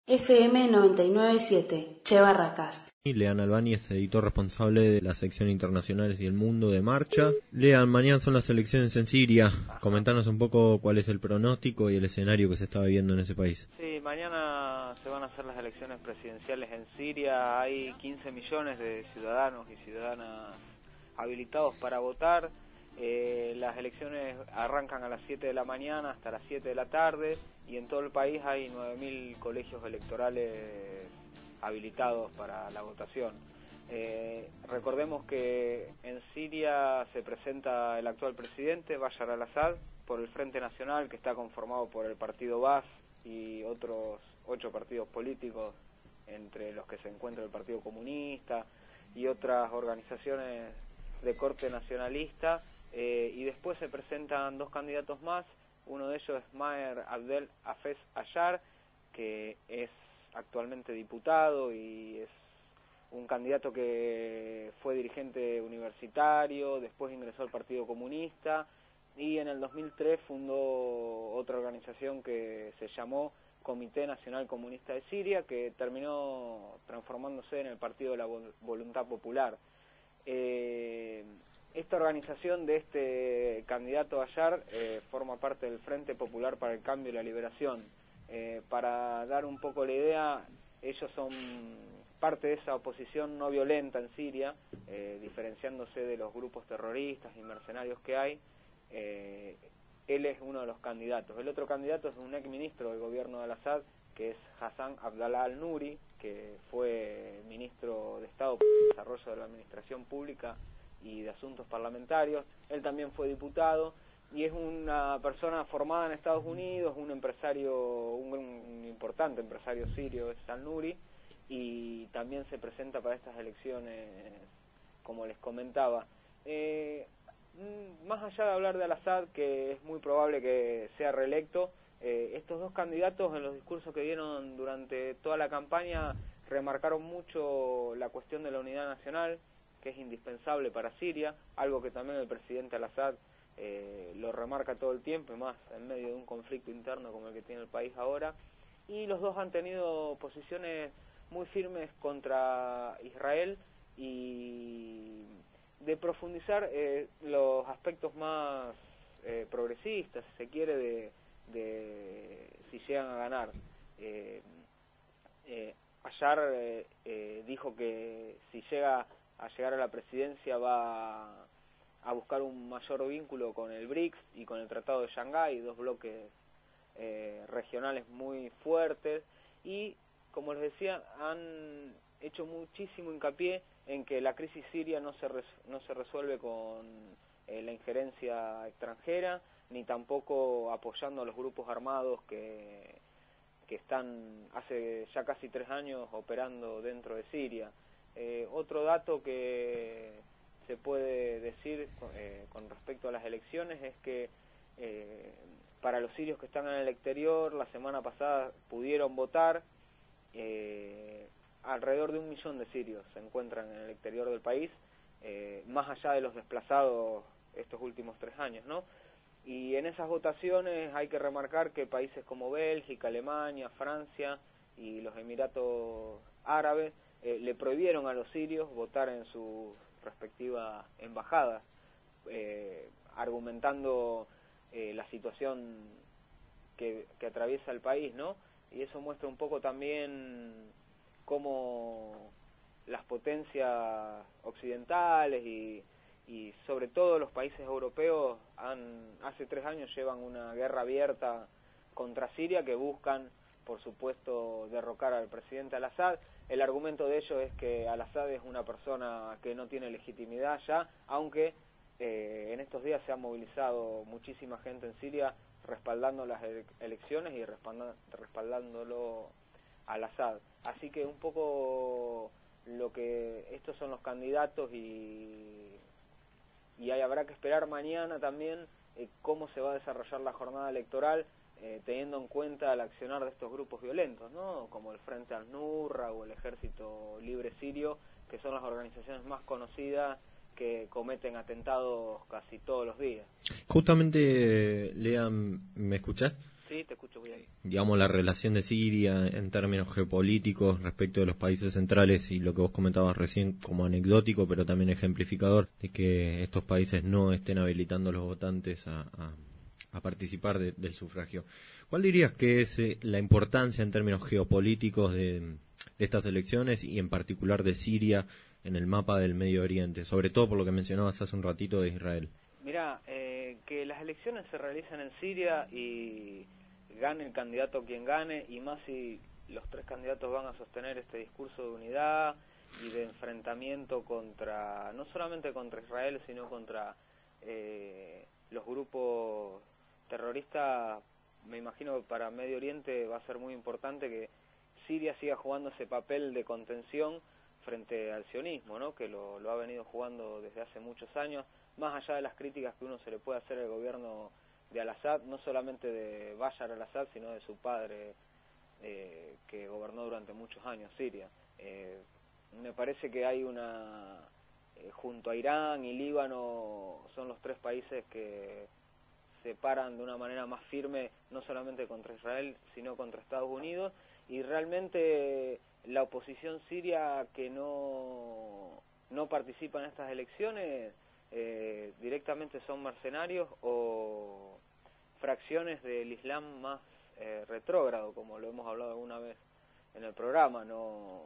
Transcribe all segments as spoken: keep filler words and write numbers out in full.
F M noventa y nueve punto siete, Che Barracas. Lean Albani es editor responsable de la sección Internacionales y el Mundo de Marcha. Lean, mañana son las elecciones en Siria. Comentanos un poco cuál es el pronóstico y el escenario que se está viviendo en ese país. Sí, mañana se van a hacer las elecciones presidenciales en Siria. Hay quince millones de ciudadanos y ciudadanas habilitados para votar. Eh, las elecciones arrancan a las siete de la mañana hasta las siete de la tarde y en todo el país hay nueve mil colegios electorales habilitados para la votación. Eh, recordemos que en Siria se presenta el actual presidente, Bashar al-Assad, por el Frente Nacional, que está conformado por el partido Baas y otros ocho partidos políticos, entre los que se encuentra el Partido Comunista y otras organizaciones de corte nacionalista, eh, y después se presentan dos candidatos más. Uno de ellos es Maher Abdel Hafez Ayar, que es actualmente diputado y es un candidato que fue dirigente universitario, después ingresó al Partido Comunista y en el dos mil tres fundó otra organización que se llamó Comité Nacional Comunista de Siria, que terminó transformándose en el Partido de la Voluntad Popular. Eh, esta organización de este candidato Ayar eh, forma parte del Frente Popular para el Cambio y la Liberación. Eh, para dar un poco la idea, ellos son parte de esa oposición no violenta en Siria, eh, diferenciándose de los grupos terroristas y mercenarios que hay. Eh, él es uno de los candidatos. El otro candidato es un ex ministro del gobierno de al-Assad, que es Hassan Abdallah al-Nuri, que fue ministro de Estado para el Desarrollo de la Administración Pública y de Asuntos Parlamentarios. Él también fue diputado y es una persona formada en Estados Unidos, un empresario, un, un importante empresario sirio, es al-Nuri, y también se presenta para estas elecciones, como les comentaba. Eh, más allá de hablar de al-Assad, que es muy probable que sea reelecto, eh, estos dos candidatos en los discursos que dieron durante toda la campaña remarcaron mucho la cuestión de la unidad nacional, que es indispensable para Siria, algo que también el presidente al-Assad Eh, lo remarca todo el tiempo, y más en medio de un conflicto interno como el que tiene el país ahora. Y los dos han tenido posiciones muy firmes contra Israel y de profundizar eh, los aspectos más eh, progresistas, si se quiere, de, de si llegan a ganar. Eh, eh, Ayar eh, eh, dijo que si llega a llegar a la presidencia va a a buscar un mayor vínculo con el BRICS y con el Tratado de Shanghái, dos bloques eh, regionales muy fuertes, y como les decía, han hecho muchísimo hincapié en que la crisis siria no se, res, no se resuelve con eh, la injerencia extranjera, ni tampoco apoyando a los grupos armados que, que están hace ya casi tres años operando dentro de Siria. Eh, otro dato que se puede decir eh, con respecto a las elecciones es que eh, para los sirios que están en el exterior, la semana pasada pudieron votar. Eh, alrededor de un millón de sirios se encuentran en el exterior del país, eh, más allá de los desplazados estos últimos tres años, ¿no? Y en esas votaciones hay que remarcar que países como Bélgica, Alemania, Francia y los Emiratos Árabes eh, le prohibieron a los sirios votar en sus respectivas embajadas, eh, argumentando eh, la situación que, que atraviesa el país, ¿no? Y eso muestra un poco también cómo las potencias occidentales y, y sobre todo los países europeos han hace tres años llevan una guerra abierta contra Siria, que buscan, por supuesto, derrocar al presidente al-Assad. El argumento de ellos es que al-Assad es una persona que no tiene legitimidad ya, aunque eh, en estos días se ha movilizado muchísima gente en Siria respaldando las ele elecciones y respalda respaldándolo al-Assad. Así que un poco lo que estos son los candidatos, y, y ahí habrá que esperar mañana también eh, cómo se va a desarrollar la jornada electoral, Eh, teniendo en cuenta el accionar de estos grupos violentos, ¿no? Como el Frente al-Nurra o el Ejército Libre Sirio, que son las organizaciones más conocidas que cometen atentados casi todos los días. Justamente, Lean, ¿me escuchás? Sí, te escucho bien. Digamos, la relación de Siria en términos geopolíticos respecto de los países centrales y lo que vos comentabas recién como anecdótico, pero también ejemplificador, de que estos países no estén habilitando a los votantes a, a, a participar de, del sufragio. ¿Cuál dirías que es eh, la importancia en términos geopolíticos de, de estas elecciones y en particular de Siria en el mapa del Medio Oriente, sobre todo por lo que mencionabas hace un ratito de Israel? Mira, eh, que las elecciones se realicen en Siria y gane el candidato quien gane, y más si los tres candidatos van a sostener este discurso de unidad y de enfrentamiento contra, no solamente contra Israel, sino contra eh, los grupos terroristas. Me imagino que para Medio Oriente va a ser muy importante que Siria siga jugando ese papel de contención frente al sionismo, ¿no? Que lo, lo ha venido jugando desde hace muchos años, más allá de las críticas que uno se le puede hacer al gobierno de Al-Assad, no solamente de Bashar al-Assad, sino de su padre, eh, que gobernó durante muchos años Siria. Eh, me parece que hay una, eh, junto a Irán y Líbano, son los tres países que se paran de una manera más firme, no solamente contra Israel, sino contra Estados Unidos, y realmente la oposición siria que no, no participa en estas elecciones, eh, directamente son mercenarios o fracciones del Islam más eh, retrógrado, como lo hemos hablado alguna vez en el programa. No,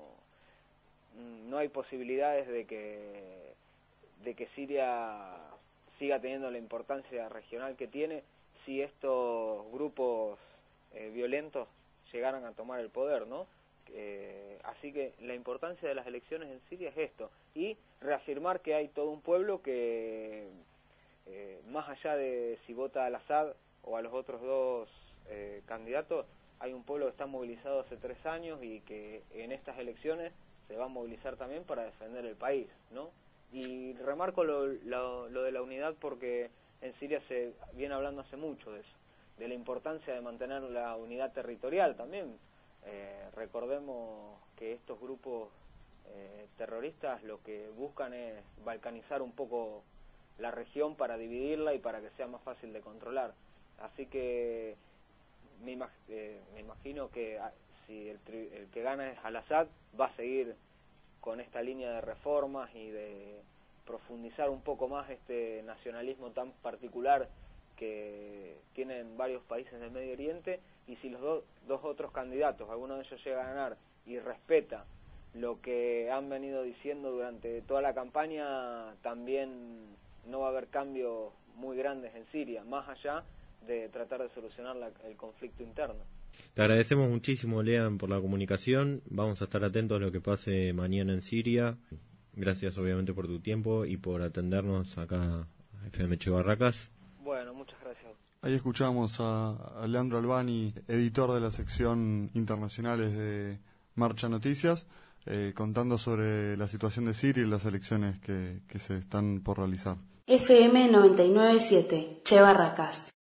no hay posibilidades de que, de que Siria siga teniendo la importancia regional que tiene si estos grupos eh, violentos llegaran a tomar el poder, ¿no? Eh, así que la importancia de las elecciones en Siria es esto, y reafirmar que hay todo un pueblo que, eh, más allá de si vota al Assad o a los otros dos eh, candidatos, hay un pueblo que está movilizado hace tres años y que en estas elecciones se va a movilizar también para defender el país, ¿no? Y remarco lo, lo, lo de la unidad porque en Siria se viene hablando hace mucho de eso, de la importancia de mantener la unidad territorial también. Eh, recordemos que estos grupos eh, terroristas lo que buscan es balcanizar un poco la región para dividirla y para que sea más fácil de controlar. Así que me, imag eh, me imagino que ah, si el, el que gana es Al-Assad, va a seguir con esta línea de reformas y de profundizar un poco más este nacionalismo tan particular que tienen varios países del Medio Oriente, y si los do, dos otros candidatos, alguno de ellos llega a ganar y respeta lo que han venido diciendo durante toda la campaña, también no va a haber cambios muy grandes en Siria, más allá de tratar de solucionar la, el conflicto interno. Te agradecemos muchísimo, Lean, por la comunicación. Vamos a estar atentos a lo que pase mañana en Siria. Gracias, obviamente, por tu tiempo y por atendernos acá a F M Che Barracas. Bueno, muchas gracias. Ahí escuchamos a, a Leandro Albani, editor de la sección Internacionales de Marcha Noticias, eh, contando sobre la situación de Siria y las elecciones que, que se están por realizar. F M noventa y nueve punto siete, Che Barracas.